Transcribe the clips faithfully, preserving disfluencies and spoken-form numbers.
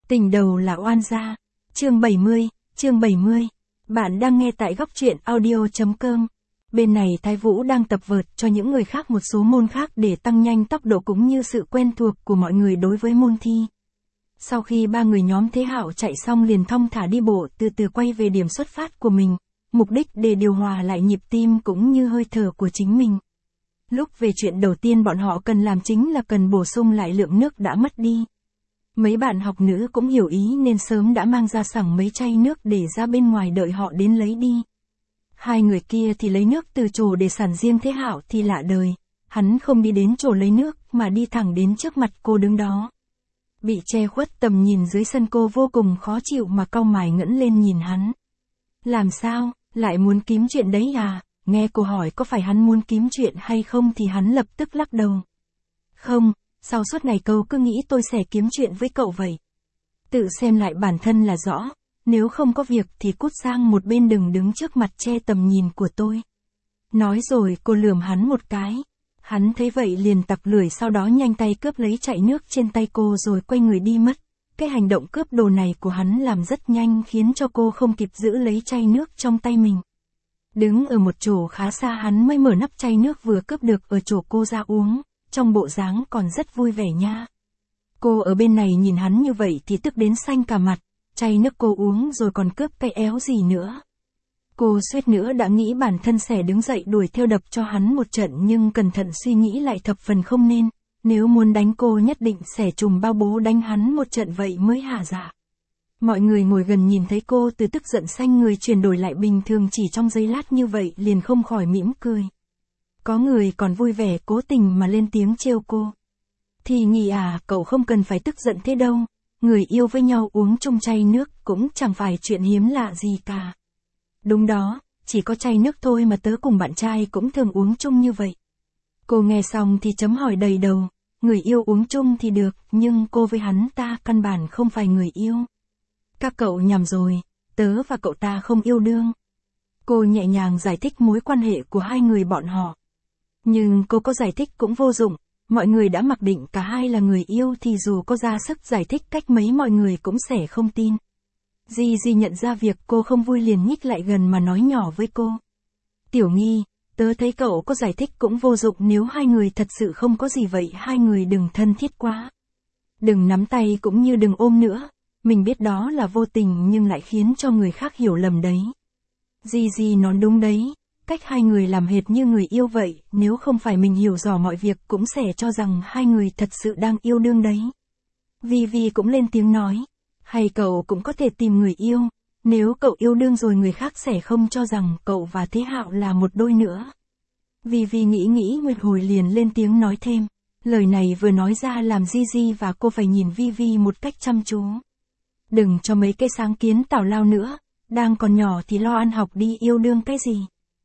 Tình đầu là oan gia. Chương bảy mươi, chương bảy mươi. Bạn đang nghe tại góc truyện audio chấm com. Bên này Thái Vũ đang tập vợt cho những người khác một số môn khác để tăng nhanh tốc độ cũng như sự quen thuộc của mọi người đối với môn thi. Sau khi ba người nhóm Thế Hạo chạy xong liền thong thả đi bộ từ từ quay về điểm xuất phát của mình, mục đích để điều hòa lại nhịp tim cũng như hơi thở của chính mình. Lúc về chuyện đầu tiên bọn họ cần làm chính là cần bổ sung lại lượng nước đã mất đi. Mấy bạn học nữ cũng hiểu ý nên sớm đã mang ra sẵn mấy chai nước để ra bên ngoài đợi họ đến lấy đi. Hai người kia thì lấy nước từ chổ để sẵn, riêng Thế Hạo thì lạ đời, hắn không đi đến chổ lấy nước mà đi thẳng đến trước mặt cô đứng đó. Bị che khuất tầm nhìn dưới sân, cô vô cùng khó chịu mà cau mày ngẩng lên nhìn hắn. Làm sao, lại muốn kiếm chuyện đấy à? Nghe cô hỏi có phải hắn muốn kiếm chuyện hay không thì hắn lập tức lắc đầu. Không, sao suốt ngày cậu cứ nghĩ tôi sẽ kiếm chuyện với cậu vậy? Tự xem lại bản thân là rõ, nếu không có việc thì cút sang một bên, đừng đứng trước mặt che tầm nhìn của tôi. Nói rồi cô lườm hắn một cái. Hắn thấy vậy liền tặc lưỡi, sau đó nhanh tay cướp lấy chai nước trên tay cô rồi quay người đi mất. Cái hành động cướp đồ này của hắn làm rất nhanh khiến cho cô không kịp giữ lấy chai nước trong tay mình. Đứng ở một chỗ khá xa hắn mới mở nắp chai nước vừa cướp được ở chỗ cô ra uống, trong bộ dáng còn rất vui vẻ nha. Cô ở bên này nhìn hắn như vậy thì tức đến xanh cả mặt, chai nước cô uống rồi còn cướp cái éo gì nữa. Cô suýt nữa đã nghĩ bản thân sẽ đứng dậy đuổi theo đập cho hắn một trận, nhưng cẩn thận suy nghĩ lại thập phần không nên, nếu muốn đánh cô nhất định sẽ trùm bao bố đánh hắn một trận vậy mới hả dạ. Mọi người ngồi gần nhìn thấy cô từ tức giận xanh người chuyển đổi lại bình thường chỉ trong giây lát như vậy liền không khỏi mỉm cười. Có người còn vui vẻ cố tình mà lên tiếng trêu cô. Thì nhỉ à, cậu không cần phải tức giận thế đâu, người yêu với nhau uống chung chai nước cũng chẳng phải chuyện hiếm lạ gì cả. Đúng đó, chỉ có chai nước thôi mà tớ cùng bạn trai cũng thường uống chung như vậy. Cô nghe xong thì chấm hỏi đầy đầu, người yêu uống chung thì được, nhưng cô với hắn ta căn bản không phải người yêu. Các cậu nhầm rồi, tớ và cậu ta không yêu đương. Cô nhẹ nhàng giải thích mối quan hệ của hai người bọn họ. Nhưng cô có giải thích cũng vô dụng, mọi người đã mặc định cả hai là người yêu thì dù có ra sức giải thích cách mấy mọi người cũng sẽ không tin. Di Di nhận ra việc cô không vui liền nhích lại gần mà nói nhỏ với cô. Tiểu Nghi, tớ thấy cậu có giải thích cũng vô dụng, nếu hai người thật sự không có gì vậy hai người đừng thân thiết quá. Đừng nắm tay cũng như đừng ôm nữa, mình biết đó là vô tình nhưng lại khiến cho người khác hiểu lầm đấy. Di Di nói đúng đấy, cách hai người làm hệt như người yêu vậy, nếu không phải mình hiểu rõ mọi việc cũng sẽ cho rằng hai người thật sự đang yêu đương đấy. Vi Vi cũng lên tiếng nói. Hay cậu cũng có thể tìm người yêu, nếu cậu yêu đương rồi người khác sẽ không cho rằng cậu và Thế Hạo là một đôi nữa. Vi Vi nghĩ nghĩ một hồi liền lên tiếng nói thêm, lời này vừa nói ra làm Di Di và cô phải nhìn Vi Vi một cách chăm chú. Đừng cho mấy cái sáng kiến tào lao nữa, đang còn nhỏ thì lo ăn học đi, yêu đương cái gì.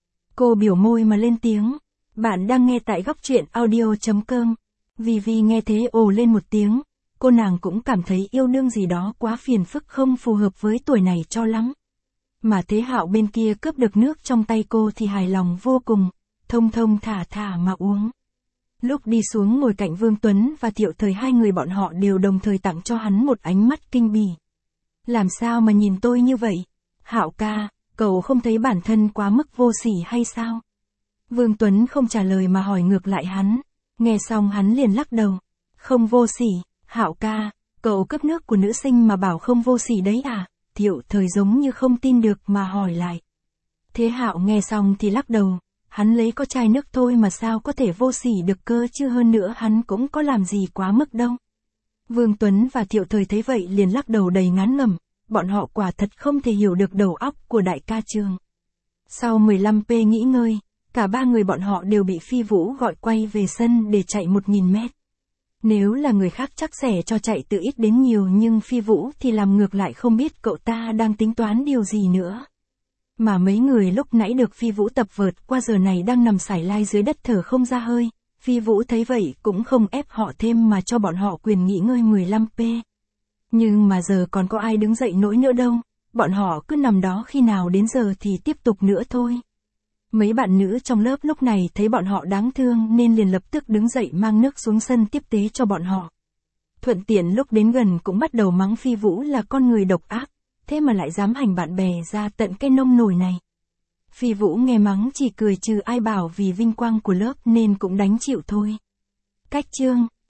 Cô biểu môi mà lên tiếng, bạn đang nghe tại góc truyện audio chấm com. Vi Vi nghe thế ồ lên một tiếng. Cô nàng cũng cảm thấy yêu đương gì đó quá phiền phức, không phù hợp với tuổi này cho lắm. Mà Thế Hạo bên kia cướp được nước trong tay cô thì hài lòng vô cùng, thông thông thả thả mà uống. Lúc đi xuống ngồi cạnh Vương Tuấn và Thiệu Thời, hai người bọn họ đều đồng thời tặng cho hắn một ánh mắt kinh bỉ. Làm sao mà nhìn tôi như vậy? Hạo ca, cậu không thấy bản thân quá mức vô sỉ hay sao? Vương Tuấn không trả lời mà hỏi ngược lại hắn. Nghe xong hắn liền lắc đầu. Không vô sỉ. Hạo ca, cậu cướp nước của nữ sinh mà bảo không vô sỉ đấy à? Thiệu Thời giống như không tin được mà hỏi lại. Thế Hạo nghe xong thì lắc đầu, hắn lấy có chai nước thôi mà sao có thể vô sỉ được cơ chứ, hơn nữa hắn cũng có làm gì quá mức đâu. Vương Tuấn và Thiệu Thời thấy vậy liền lắc đầu đầy ngán ngẩm, bọn họ quả thật không thể hiểu được đầu óc của đại ca Trường. Sau mười lăm phút nghỉ ngơi, cả ba người bọn họ đều bị Phi Vũ gọi quay về sân để chạy một nghìn mét. Nếu là người khác chắc sẽ cho chạy từ ít đến nhiều, nhưng Phi Vũ thì làm ngược lại, không biết cậu ta đang tính toán điều gì nữa. Mà mấy người lúc nãy được Phi Vũ tập vợt qua giờ này đang nằm sải lai dưới đất thở không ra hơi. Phi Vũ thấy vậy cũng không ép họ thêm mà cho bọn họ quyền nghỉ ngơi mười lăm phút. Nhưng mà giờ còn có ai đứng dậy nổi nữa đâu, bọn họ cứ nằm đó, khi nào đến giờ thì tiếp tục nữa thôi. Mấy bạn nữ trong lớp lúc này thấy bọn họ đáng thương nên liền lập tức đứng dậy mang nước xuống sân tiếp tế cho bọn họ. Thuận tiện lúc đến gần cũng bắt đầu mắng Phi Vũ là con người độc ác, thế mà lại dám hành bạn bè ra tận cái nông nổi này. Phi Vũ nghe mắng chỉ cười trừ ai bảo vì vinh quang của lớp nên cũng đánh chịu thôi. Cách chương